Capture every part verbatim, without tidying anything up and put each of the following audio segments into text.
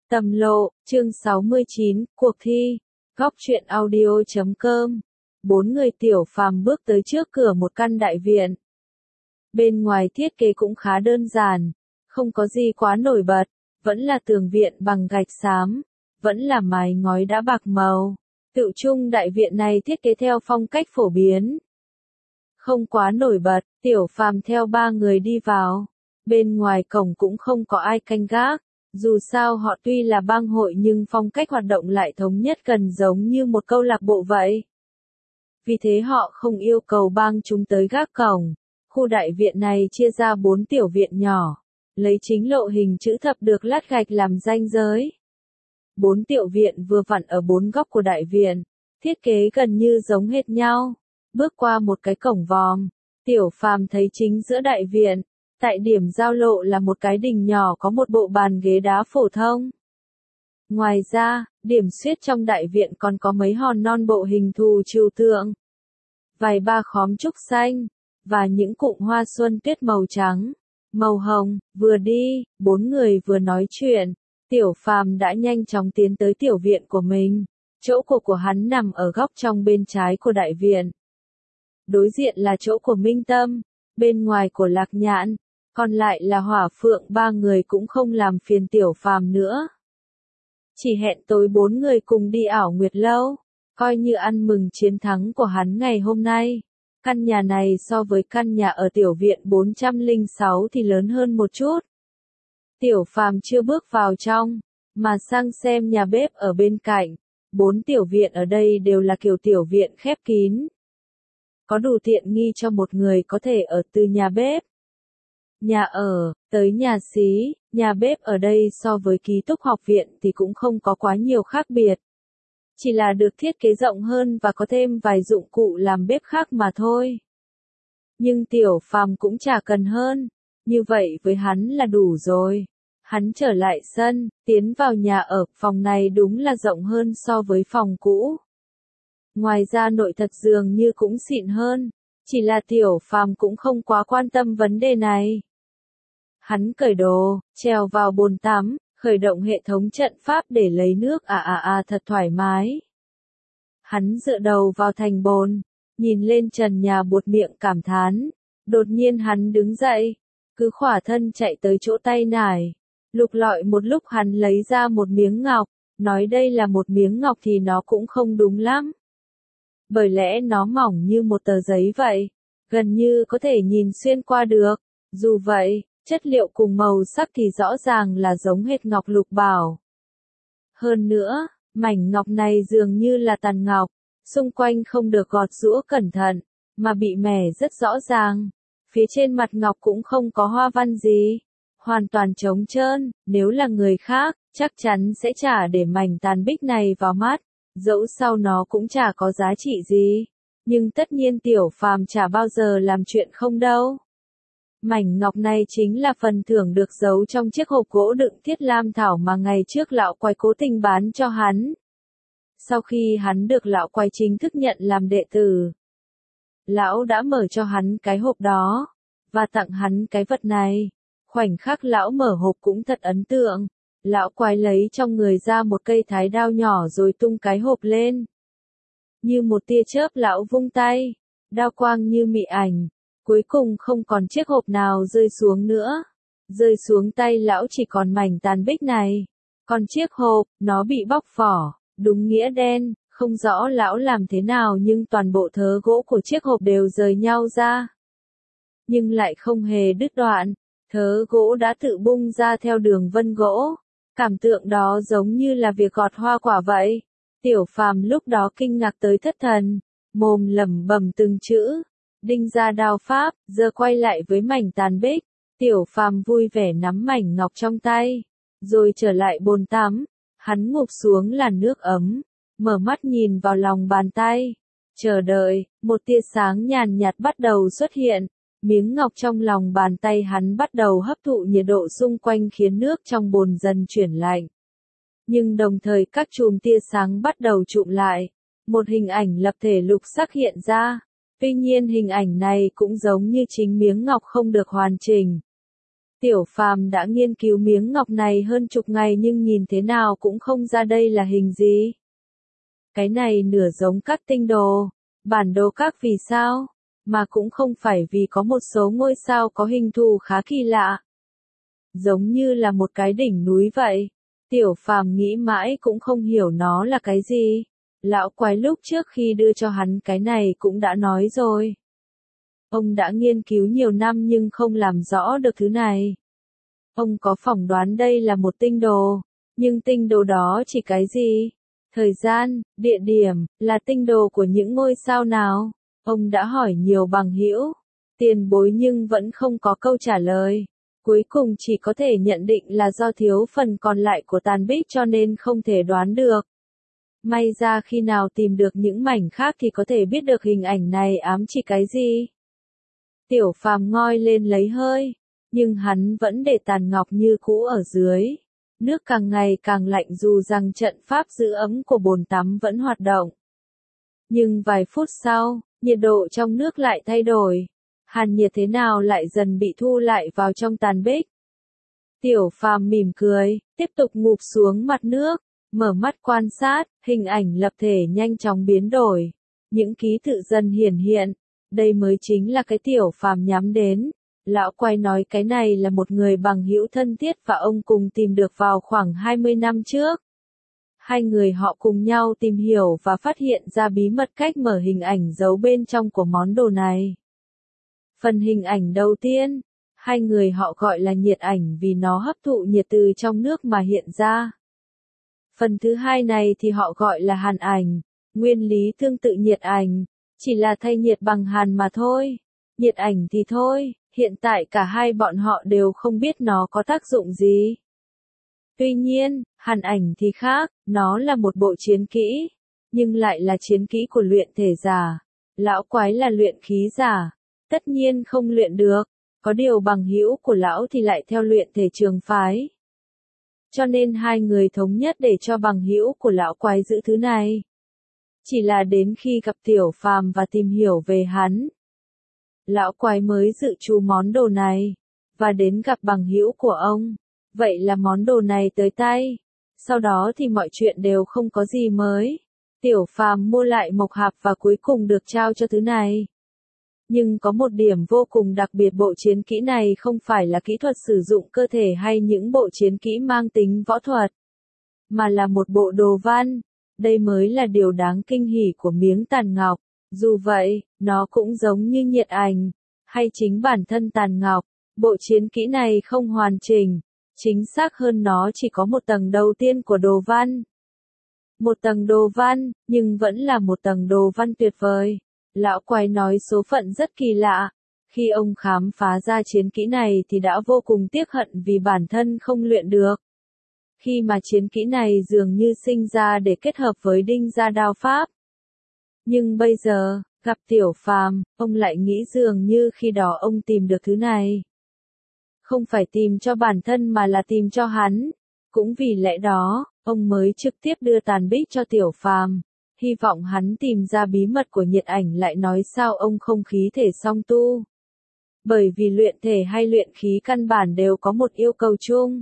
Tầm lộ, chương sáu mươi chín, cuộc thi. Góc truyện audio chấm com. Bốn người Tiểu Phàm bước tới trước cửa một căn đại viện. Bên ngoài thiết kế cũng khá đơn giản, không có gì quá nổi bật, vẫn là tường viện bằng gạch xám, vẫn là mái ngói đã bạc màu. Tự chung đại viện này thiết kế theo phong cách phổ biến. Không quá nổi bật, Tiểu Phàm theo ba người đi vào. Bên ngoài cổng cũng không có ai canh gác. Dù sao họ tuy là bang hội nhưng phong cách hoạt động lại thống nhất gần giống như một câu lạc bộ vậy. Vì thế họ không yêu cầu bang chúng tới gác cổng. Khu đại viện này chia ra bốn tiểu viện nhỏ, lấy chính lộ hình chữ thập được lát gạch làm ranh giới. Bốn tiểu viện vừa vặn ở bốn góc của đại viện, thiết kế gần như giống hệt nhau. Bước qua một cái cổng vòm, Tiểu Phàm thấy chính giữa đại viện, tại điểm giao lộ là một cái đình nhỏ có một bộ bàn ghế đá phổ thông. Ngoài ra, điểm xuyết trong đại viện còn có mấy hòn non bộ hình thù trừu tượng, vài ba khóm trúc xanh, và những cụm hoa xuân tuyết màu trắng, màu hồng. Vừa đi, bốn người vừa nói chuyện, Tiểu Phàm đã nhanh chóng tiến tới tiểu viện của mình. Chỗ của của hắn nằm ở góc trong bên trái của đại viện. Đối diện là chỗ của Minh Tâm, bên ngoài của Lạc Nhạn, còn lại là Hỏa Phượng. Ba người cũng không làm phiền Tiểu Phàm nữa. Chỉ hẹn tối bốn người cùng đi ảo nguyệt lâu, coi như ăn mừng chiến thắng của hắn ngày hôm nay. Căn nhà này so với căn nhà ở tiểu viện bốn trăm lẻ sáu thì lớn hơn một chút. Tiểu Phàm chưa bước vào trong, mà sang xem nhà bếp ở bên cạnh. Bốn tiểu viện ở đây đều là kiểu tiểu viện khép kín. Có đủ tiện nghi cho một người có thể ở từ nhà bếp, nhà ở, tới nhà xí. Nhà bếp ở đây so với ký túc học viện thì cũng không có quá nhiều khác biệt. Chỉ là được thiết kế rộng hơn và có thêm vài dụng cụ làm bếp khác mà thôi. Nhưng Tiểu Phàm cũng chả cần hơn, như vậy với hắn là đủ rồi. Hắn trở lại sân, tiến vào nhà ở. Phòng này đúng là rộng hơn so với phòng cũ. Ngoài ra nội thất dường như cũng xịn hơn, chỉ là Tiểu Phàm cũng không quá quan tâm vấn đề này. Hắn cởi đồ, trèo vào bồn tắm, khởi động hệ thống trận pháp để lấy nước. À à à thật thoải mái. Hắn dựa đầu vào thành bồn, nhìn lên trần nhà buột miệng cảm thán. Đột nhiên hắn đứng dậy, cứ khỏa thân chạy tới chỗ tay nải. Lục lọi một lúc hắn lấy ra một miếng ngọc, nói đây là một miếng ngọc thì nó cũng không đúng lắm. Bởi lẽ nó mỏng như một tờ giấy vậy, gần như có thể nhìn xuyên qua được. Dù vậy, chất liệu cùng màu sắc thì rõ ràng là giống hệt ngọc lục bảo. Hơn nữa, mảnh ngọc này dường như là tàn ngọc, xung quanh không được gọt giũa cẩn thận, mà bị mẻ rất rõ ràng. Phía trên mặt ngọc cũng không có hoa văn gì, hoàn toàn trống trơn. Nếu là người khác, chắc chắn sẽ chả để mảnh tàn bích này vào mắt, dẫu sau nó cũng chả có giá trị gì. Nhưng tất nhiên Tiểu Phàm chả bao giờ làm chuyện không đâu. Mảnh ngọc này chính là phần thưởng được giấu trong chiếc hộp gỗ đựng thiết lam thảo mà ngày trước lão quái cố tình bán cho hắn. Sau khi hắn được lão quái chính thức nhận làm đệ tử, lão đã mở cho hắn cái hộp đó, và tặng hắn cái vật này. Khoảnh khắc lão mở hộp cũng thật ấn tượng. Lão quái lấy trong người ra một cây thái đao nhỏ rồi tung cái hộp lên. Như một tia chớp lão vung tay, đao quang như mị ảnh. Cuối cùng không còn chiếc hộp nào rơi xuống nữa. Rơi xuống tay lão chỉ còn mảnh tàn bích này. Còn chiếc hộp, nó bị bóc vỏ, đúng nghĩa đen. Không rõ lão làm thế nào nhưng toàn bộ thớ gỗ của chiếc hộp đều rời nhau ra. Nhưng lại không hề đứt đoạn. Thớ gỗ đã tự bung ra theo đường vân gỗ. Cảm tượng đó giống như là việc gọt hoa quả vậy. Tiểu Phàm lúc đó kinh ngạc tới thất thần, mồm lẩm bẩm từng chữ. Đinh ra đao pháp. Giờ quay lại với mảnh tàn bích, Tiểu Phàm vui vẻ nắm mảnh ngọc trong tay, rồi trở lại bồn tắm. Hắn ngụp xuống làn nước ấm, mở mắt nhìn vào lòng bàn tay, chờ đợi. Một tia sáng nhàn nhạt bắt đầu xuất hiện. Miếng ngọc trong lòng bàn tay hắn bắt đầu hấp thụ nhiệt độ xung quanh khiến nước trong bồn dần chuyển lạnh. Nhưng đồng thời các chùm tia sáng bắt đầu trụm lại. Một hình ảnh lập thể lục sắc hiện ra. Tuy nhiên hình ảnh này cũng giống như chính miếng ngọc không được hoàn chỉnh. Tiểu Phàm đã nghiên cứu miếng ngọc này hơn chục ngày nhưng nhìn thế nào cũng không ra đây là hình gì. Cái này nửa giống các tinh đồ, bản đồ các vì sao, mà cũng không phải vì có một số ngôi sao có hình thù khá kỳ lạ. Giống như là một cái đỉnh núi vậy. Tiểu Phàm nghĩ mãi cũng không hiểu nó là cái gì. Lão quái lúc trước khi đưa cho hắn cái này cũng đã nói rồi. Ông đã nghiên cứu nhiều năm nhưng không làm rõ được thứ này. Ông có phỏng đoán đây là một tinh đồ, nhưng tinh đồ đó chỉ cái gì? Thời gian, địa điểm, là tinh đồ của những ngôi sao nào? Ông đã hỏi nhiều bằng hữu, tiền bối nhưng vẫn không có câu trả lời. Cuối cùng chỉ có thể nhận định là do thiếu phần còn lại của tàn bích cho nên không thể đoán được. May ra khi nào tìm được những mảnh khác thì có thể biết được hình ảnh này ám chỉ cái gì. Tiểu Phàm ngoi lên lấy hơi, nhưng hắn vẫn để tàn ngọc như cũ ở dưới. Nước càng ngày càng lạnh dù rằng trận pháp giữ ấm của bồn tắm vẫn hoạt động. Nhưng vài phút sau, nhiệt độ trong nước lại thay đổi. Hàn nhiệt thế nào lại dần bị thu lại vào trong tàn bích. Tiểu Phàm mỉm cười, tiếp tục ngụp xuống mặt nước, mở mắt quan sát, hình ảnh lập thể nhanh chóng biến đổi. Những ký tự dần hiển hiện, đây mới chính là cái Tiểu Phàm nhắm đến. Lão quay nói cái này là một người bằng hữu thân thiết và ông cùng tìm được vào khoảng hai mươi năm trước. Hai người họ cùng nhau tìm hiểu và phát hiện ra bí mật cách mở hình ảnh giấu bên trong của món đồ này. Phần hình ảnh đầu tiên, hai người họ gọi là nhiệt ảnh vì nó hấp thụ nhiệt từ trong nước mà hiện ra. Phần thứ hai này thì họ gọi là hàn ảnh, nguyên lý tương tự nhiệt ảnh, chỉ là thay nhiệt bằng hàn mà thôi. Nhiệt ảnh thì thôi, hiện tại cả hai bọn họ đều không biết nó có tác dụng gì. Tuy nhiên, hàn ảnh thì khác, nó là một bộ chiến kỹ, nhưng lại là chiến kỹ của luyện thể giả. Lão quái là luyện khí giả, tất nhiên không luyện được, có điều bằng hữu của lão thì lại theo luyện thể trường phái. Cho nên hai người thống nhất để cho bằng hữu của lão quái giữ thứ này. Chỉ là đến khi gặp Tiểu Phàm và tìm hiểu về hắn, lão quái mới dự trù món đồ này, và đến gặp bằng hữu của ông. Vậy là món đồ này tới tay. Sau đó thì mọi chuyện đều không có gì mới. Tiểu Phàm mua lại mộc hạp và cuối cùng được trao cho thứ này. Nhưng có một điểm vô cùng đặc biệt, bộ chiến kỹ này không phải là kỹ thuật sử dụng cơ thể hay những bộ chiến kỹ mang tính võ thuật, mà là một bộ đồ văn. Đây mới là điều đáng kinh hỉ của miếng tàn ngọc. Dù vậy, nó cũng giống như nhiệt ảnh, hay chính bản thân tàn ngọc, bộ chiến kỹ này không hoàn chỉnh. Chính xác hơn nó chỉ có một tầng đầu tiên của đồ văn. Một tầng đồ văn, nhưng vẫn là một tầng đồ văn tuyệt vời. Lão quái nói số phận rất kỳ lạ. Khi ông khám phá ra chiến kỹ này thì đã vô cùng tiếc hận vì bản thân không luyện được. Khi mà chiến kỹ này dường như sinh ra để kết hợp với đinh gia đao pháp. Nhưng bây giờ, gặp Tiểu Phàm, ông lại nghĩ dường như khi đó ông tìm được thứ này. Không phải tìm cho bản thân mà là tìm cho hắn. Cũng vì lẽ đó, ông mới trực tiếp đưa tàn bích cho Tiểu Phàm, hy vọng hắn tìm ra bí mật của nhiệt ảnh. Lại nói sao ông không khí thể song tu. Bởi vì luyện thể hay luyện khí căn bản đều có một yêu cầu chung.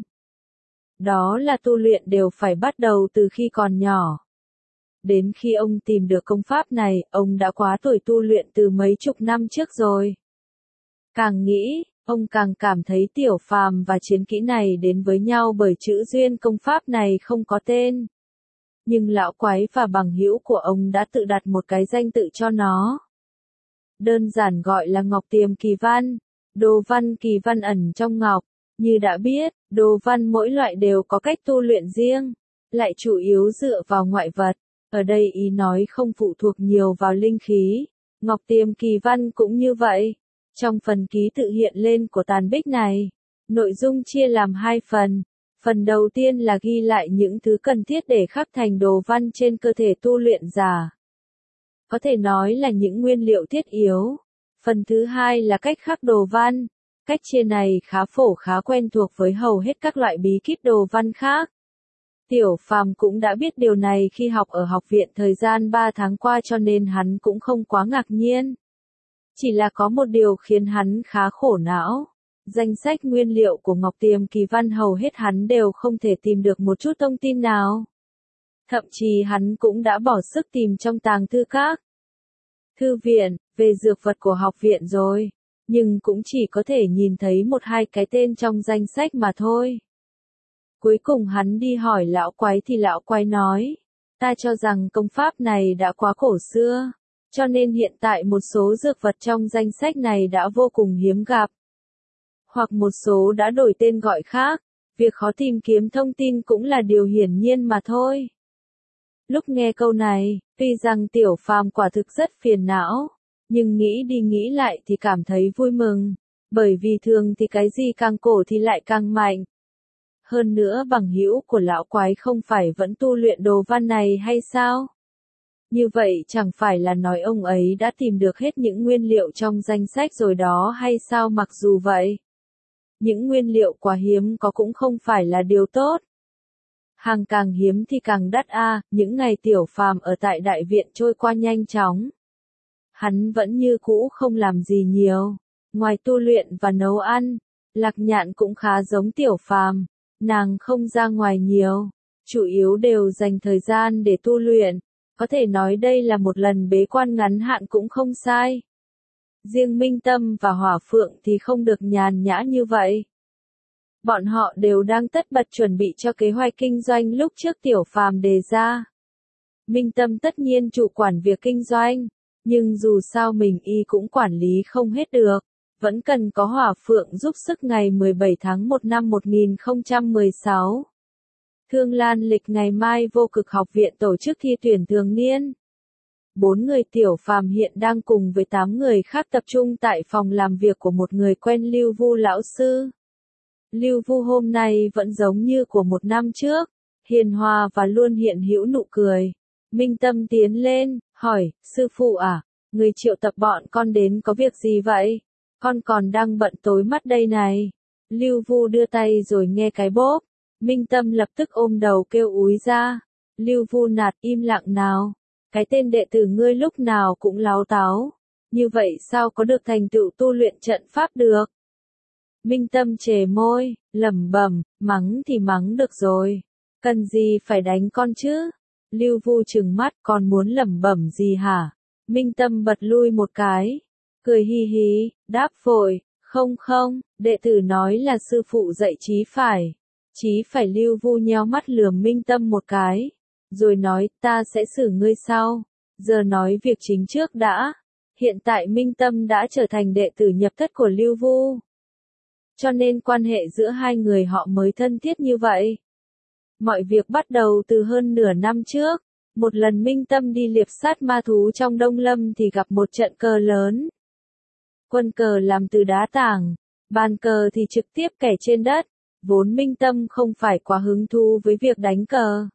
Đó là tu luyện đều phải bắt đầu từ khi còn nhỏ. Đến khi ông tìm được công pháp này, ông đã quá tuổi tu luyện từ mấy chục năm trước rồi. Càng nghĩ, ông càng cảm thấy Tiểu Phàm và chiến kỹ này đến với nhau bởi chữ duyên. Công pháp này không có tên. Nhưng lão quái và bằng hữu của ông đã tự đặt một cái danh tự cho nó. Đơn giản gọi là Ngọc Tiềm Kỳ Văn. Đồ văn kỳ văn ẩn trong ngọc. Như đã biết, đồ văn mỗi loại đều có cách tu luyện riêng, lại chủ yếu dựa vào ngoại vật. Ở đây ý nói không phụ thuộc nhiều vào linh khí. Ngọc Tiềm Kỳ Văn cũng như vậy. Trong phần ký tự hiện lên của tàn bích này, nội dung chia làm hai phần. Phần đầu tiên là ghi lại những thứ cần thiết để khắc thành đồ văn trên cơ thể tu luyện giả. Có thể nói là những nguyên liệu thiết yếu. Phần thứ hai là cách khắc đồ văn. Cách chia này khá phổ khá quen thuộc với hầu hết các loại bí kíp đồ văn khác. Tiểu Phàm cũng đã biết điều này khi học ở học viện thời gian ba tháng qua cho nên hắn cũng không quá ngạc nhiên. Chỉ là có một điều khiến hắn khá khổ não. Danh sách nguyên liệu của Ngọc Tiềm Kỳ Văn hầu hết hắn đều không thể tìm được một chút thông tin nào. Thậm chí hắn cũng đã bỏ sức tìm trong tàng thư các, thư viện, về dược vật của học viện rồi, nhưng cũng chỉ có thể nhìn thấy một hai cái tên trong danh sách mà thôi. Cuối cùng hắn đi hỏi lão quái thì lão quái nói, ta cho rằng công pháp này đã quá cổ xưa, cho nên hiện tại một số dược vật trong danh sách này đã vô cùng hiếm gặp. Hoặc một số đã đổi tên gọi khác, việc khó tìm kiếm thông tin cũng là điều hiển nhiên mà thôi. Lúc nghe câu này, tuy rằng Tiểu Phàm quả thực rất phiền não, nhưng nghĩ đi nghĩ lại thì cảm thấy vui mừng, bởi vì thường thì cái gì càng cổ thì lại càng mạnh. Hơn nữa bằng hữu của lão quái không phải vẫn tu luyện đồ văn này hay sao? Như vậy chẳng phải là nói ông ấy đã tìm được hết những nguyên liệu trong danh sách rồi đó hay sao? Mặc dù vậy, những nguyên liệu quá hiếm có cũng không phải là điều tốt. Hàng càng hiếm thì càng đắt a. À, những ngày Tiểu Phàm ở tại đại viện trôi qua nhanh chóng. Hắn vẫn như cũ không làm gì nhiều, ngoài tu luyện và nấu ăn. Lạc Nhạn cũng khá giống Tiểu Phàm, nàng không ra ngoài nhiều, chủ yếu đều dành thời gian để tu luyện, có thể nói đây là một lần bế quan ngắn hạn cũng không sai. Riêng Minh Tâm và Hỏa Phượng thì không được nhàn nhã như vậy. Bọn họ đều đang tất bật chuẩn bị cho kế hoạch kinh doanh lúc trước Tiểu Phàm đề ra. Minh Tâm tất nhiên chủ quản việc kinh doanh, nhưng dù sao mình y cũng quản lý không hết được, vẫn cần có Hỏa Phượng giúp sức. Ngày mười bảy tháng một năm một nghìn không trăm mười sáu. Thương Lan lịch ngày mai Vô Cực học viện tổ chức thi tuyển thường niên. Bốn người Tiểu Phàm hiện đang cùng với tám người khác tập trung tại phòng làm việc của một người quen Lưu Vu lão sư. Lưu Vu hôm nay vẫn giống như của một năm trước, hiền hòa và luôn hiện hữu nụ cười. Minh Tâm tiến lên, hỏi, sư phụ à, người triệu tập bọn con đến có việc gì vậy? Con còn đang bận tối mắt đây này. Lưu Vu đưa tay rồi nghe cái bốp. Minh Tâm lập tức ôm đầu kêu úi ra. Lưu Vu nạt, im lặng nào. Cái tên đệ tử ngươi lúc nào cũng láo táo. Như vậy sao có được thành tựu tu luyện trận pháp được? Minh Tâm chề môi, lẩm bẩm, mắng thì mắng được rồi. Cần gì phải đánh con chứ? Lưu Vu trừng mắt, con muốn lẩm bẩm gì hả? Minh Tâm bật lui một cái. Cười hi hí, đáp vội, không không, đệ tử nói là sư phụ dạy chí phải. Chí phải. Lưu Vu nheo mắt lườm Minh Tâm một cái, rồi nói, ta sẽ xử ngươi sau. Giờ nói việc chính trước đã. Hiện tại Minh Tâm đã trở thành đệ tử nhập thất của Lưu Vu, cho nên quan hệ giữa hai người họ mới thân thiết như vậy. Mọi việc bắt đầu từ hơn nửa năm trước. Một lần Minh Tâm đi liệp sát ma thú trong Đông Lâm thì gặp một trận cờ lớn. Quân cờ làm từ đá tảng, bàn cờ thì trực tiếp kẻ trên đất. Vốn Minh Tâm không phải quá hứng thú với việc đánh cờ,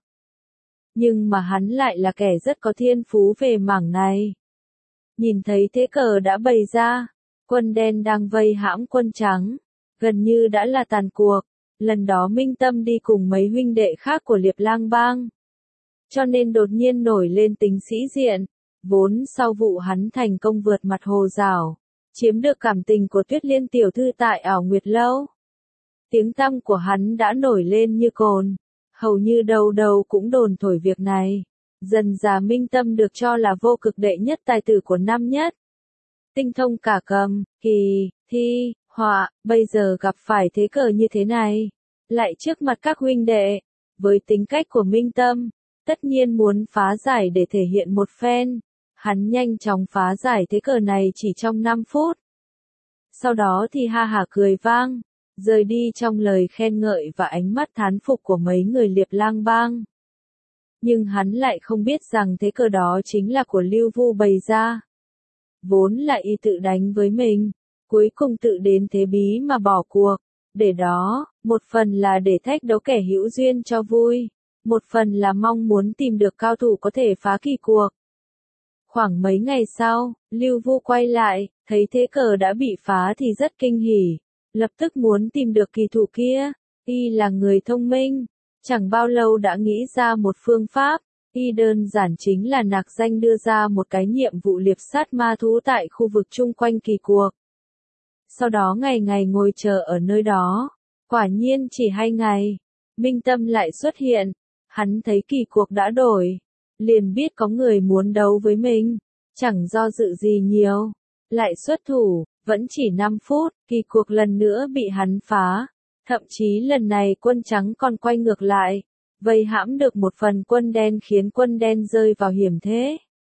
nhưng mà hắn lại là kẻ rất có thiên phú về mảng này. Nhìn thấy thế cờ đã bày ra, quân đen đang vây hãm quân trắng, gần như đã là tàn cuộc. Lần đó Minh Tâm đi cùng mấy huynh đệ khác của Liệp Lang Bang, cho nên đột nhiên nổi lên tính sĩ diện. Vốn sau vụ hắn thành công vượt mặt Hồ Giảo, chiếm được cảm tình của Tuyết Liên tiểu thư tại Ảo Nguyệt Lâu, tiếng tăm của hắn đã nổi lên như cồn, hầu như đầu đầu cũng đồn thổi việc này. Dần dà Minh Tâm được cho là vô cực đệ nhất tài tử của năm nhất, tinh thông cả cầm, kỳ, thi, họa. Bây giờ gặp phải thế cờ như thế này, lại trước mặt các huynh đệ, với tính cách của Minh Tâm, tất nhiên muốn phá giải để thể hiện một phen. Hắn nhanh chóng phá giải thế cờ này chỉ trong năm phút. Sau đó thì ha hả cười vang, rời đi trong lời khen ngợi và ánh mắt thán phục của mấy người Liệp Lang Bang. Nhưng hắn lại không biết rằng thế cờ đó chính là của Lưu Vu bày ra. Vốn là y tự đánh với mình, cuối cùng tự đến thế bí mà bỏ cuộc. Để đó, một phần là để thách đấu kẻ hữu duyên cho vui, một phần là mong muốn tìm được cao thủ có thể phá kỳ cuộc. Khoảng mấy ngày sau, Lưu Vu quay lại, thấy thế cờ đã bị phá thì rất kinh hỉ, lập tức muốn tìm được kỳ thủ kia. Y là người thông minh, chẳng bao lâu đã nghĩ ra một phương pháp. Y đơn giản chính là nạc danh đưa ra một cái nhiệm vụ liệp sát ma thú tại khu vực chung quanh kỳ cuộc. sau đó ngày ngày ngồi chờ ở nơi đó. Quả nhiên chỉ hai ngày, Minh Tâm lại xuất hiện, hắn thấy kỳ cuộc đã đổi, liền biết có người muốn đấu với mình, chẳng do dự gì nhiều, lại xuất thủ, vẫn chỉ năm phút, kỳ cuộc lần nữa bị hắn phá, thậm chí lần này quân trắng còn quay ngược lại, vây hãm được một phần quân đen khiến quân đen rơi vào hiểm thế.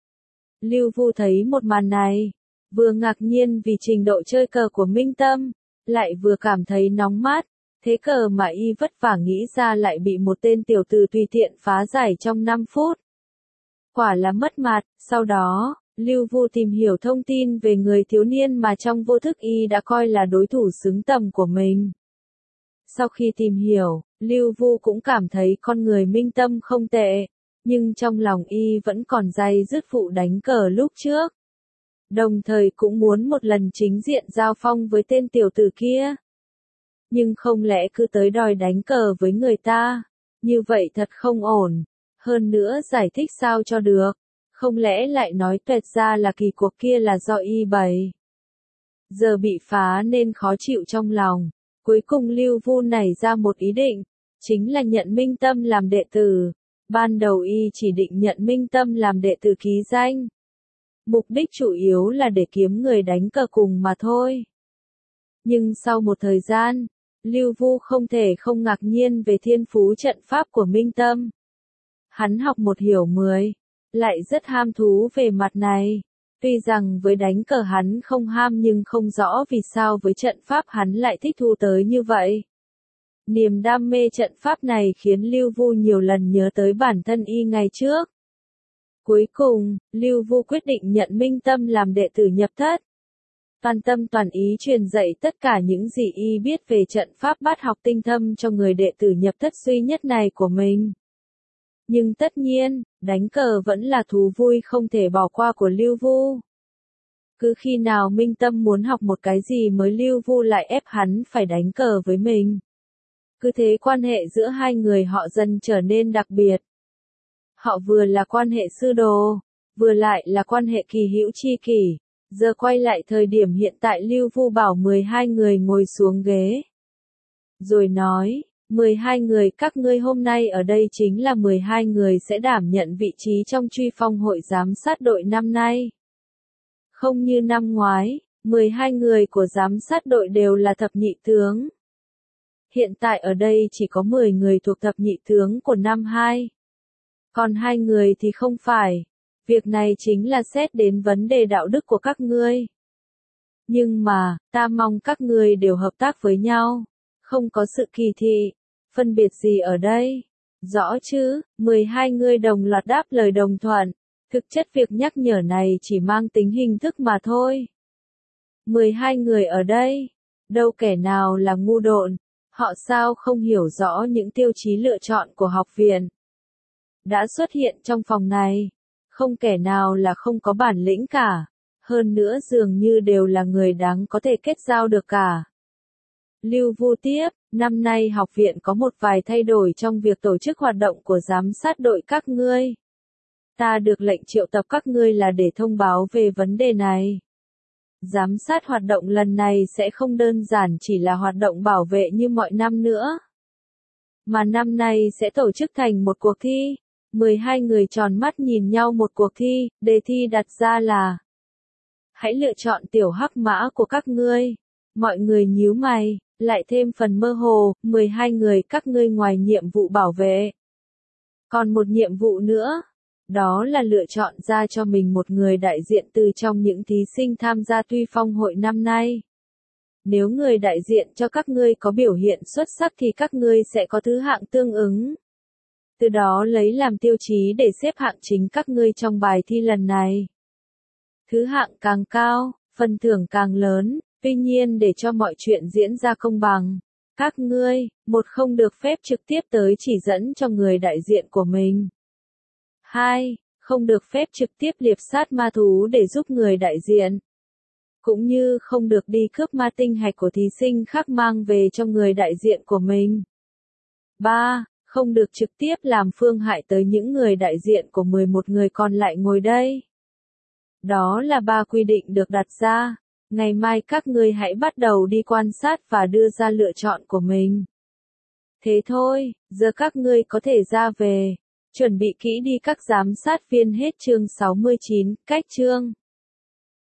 Lưu Vu thấy một màn này, vừa ngạc nhiên vì trình độ chơi cờ của Minh Tâm, lại vừa cảm thấy nóng mát, thế cờ mà y vất vả nghĩ ra lại bị một tên tiểu tử tùy tiện phá giải trong năm phút. Quả là mất mặt, sau đó, Lưu Vu tìm hiểu thông tin về người thiếu niên mà trong vô thức y đã coi là đối thủ xứng tầm của mình. Sau khi tìm hiểu, Lưu Vu cũng cảm thấy con người Minh Tâm không tệ, nhưng trong lòng y vẫn còn day dứt vụ đánh cờ lúc trước. Đồng thời cũng muốn một lần chính diện giao phong với tên tiểu tử kia. Nhưng không lẽ cứ tới đòi đánh cờ với người ta, như vậy thật không ổn, hơn nữa giải thích sao cho được, không lẽ lại nói tuệt ra là kỳ cuộc kia là do y bày. Giờ bị phá nên khó chịu trong lòng, cuối cùng Lưu Vu nảy ra một ý định, chính là nhận Minh Tâm làm đệ tử. Ban đầu y chỉ định nhận Minh Tâm làm đệ tử ký danh. Mục đích chủ yếu là để kiếm người đánh cờ cùng mà thôi. Nhưng sau một thời gian, Lưu Vu không thể không ngạc nhiên về thiên phú trận pháp của Minh Tâm. Hắn học một hiểu mười, lại rất ham thú về mặt này. Tuy rằng với đánh cờ hắn không ham nhưng không rõ vì sao với trận pháp hắn lại thích thú tới như vậy. Niềm đam mê trận pháp này khiến Lưu Vu nhiều lần nhớ tới bản thân y ngày trước. Cuối cùng, Lưu Vu quyết định nhận Minh Tâm làm đệ tử nhập thất. Toàn tâm toàn ý truyền dạy tất cả những gì y biết về trận pháp bát học tinh thâm cho người đệ tử nhập thất duy nhất này của mình. Nhưng tất nhiên, đánh cờ vẫn là thú vui không thể bỏ qua của Lưu Vu. Cứ khi nào Minh Tâm muốn học một cái gì mới Lưu Vu lại ép hắn phải đánh cờ với mình. Cứ thế quan hệ giữa hai người họ dần trở nên đặc biệt. Họ vừa là quan hệ sư đồ, vừa lại là quan hệ kỳ hữu chi kỷ. Giờ quay lại thời điểm hiện tại Lưu Vu bảo mười hai người ngồi xuống ghế. Rồi nói, mười hai người các ngươi hôm nay ở đây chính là mười hai người sẽ đảm nhận vị trí trong truy phong hội giám sát đội năm nay. Không như năm ngoái, mười hai người của giám sát đội đều là thập nhị tướng. Hiện tại ở đây chỉ có mười người thuộc thập nhị tướng của năm hai. Còn hai người thì không phải. Việc này chính là xét đến vấn đề đạo đức của các ngươi. Nhưng mà, ta mong các ngươi đều hợp tác với nhau. Không có sự kỳ thị, phân biệt gì ở đây. Rõ chứ, mười hai người đồng loạt đáp lời đồng thuận. Thực chất việc nhắc nhở này chỉ mang tính hình thức mà thôi. mười hai người ở đây, đâu kẻ nào là ngu độn. Họ sao không hiểu rõ những tiêu chí lựa chọn của học viện. Đã xuất hiện trong phòng này, không kẻ nào là không có bản lĩnh cả, hơn nữa dường như đều là người đáng có thể kết giao được cả. Lưu Vu tiếp, năm nay học viện có một vài thay đổi trong việc tổ chức hoạt động của giám sát đội các ngươi. Ta được lệnh triệu tập các ngươi là để thông báo về vấn đề này. Giám sát hoạt động lần này sẽ không đơn giản chỉ là hoạt động bảo vệ như mọi năm nữa. Mà năm nay sẽ tổ chức thành một cuộc thi. mười hai người tròn mắt nhìn nhau một cuộc thi, đề thi đặt ra là hãy lựa chọn tiểu hắc mã của các ngươi. Mọi người nhíu mày, lại thêm phần mơ hồ, mười hai người các ngươi ngoài nhiệm vụ bảo vệ. Còn một nhiệm vụ nữa. Đó là lựa chọn ra cho mình một người đại diện từ trong những thí sinh tham gia Tuy Phong hội năm nay. Nếu người đại diện cho các ngươi có biểu hiện xuất sắc thì các ngươi sẽ có thứ hạng tương ứng. Từ đó lấy làm tiêu chí để xếp hạng chính các ngươi trong bài thi lần này. Thứ hạng càng cao, phần thưởng càng lớn, tuy nhiên để cho mọi chuyện diễn ra công bằng. Các ngươi, một không được phép trực tiếp tới chỉ dẫn cho người đại diện của mình. Hai, không được phép trực tiếp liệp sát ma thú để giúp người đại diện. Cũng như không được đi cướp ma tinh hạch của thí sinh khác mang về cho người đại diện của mình. Ba, không được trực tiếp làm phương hại tới những người đại diện của mười một người còn lại ngồi đây. Đó là ba quy định được đặt ra. Ngày mai các ngươi hãy bắt đầu đi quan sát và đưa ra lựa chọn của mình. Thế thôi, giờ các ngươi có thể ra về. Chuẩn bị kỹ đi các giám sát viên. Hết chương sáu mươi chín, cách chương.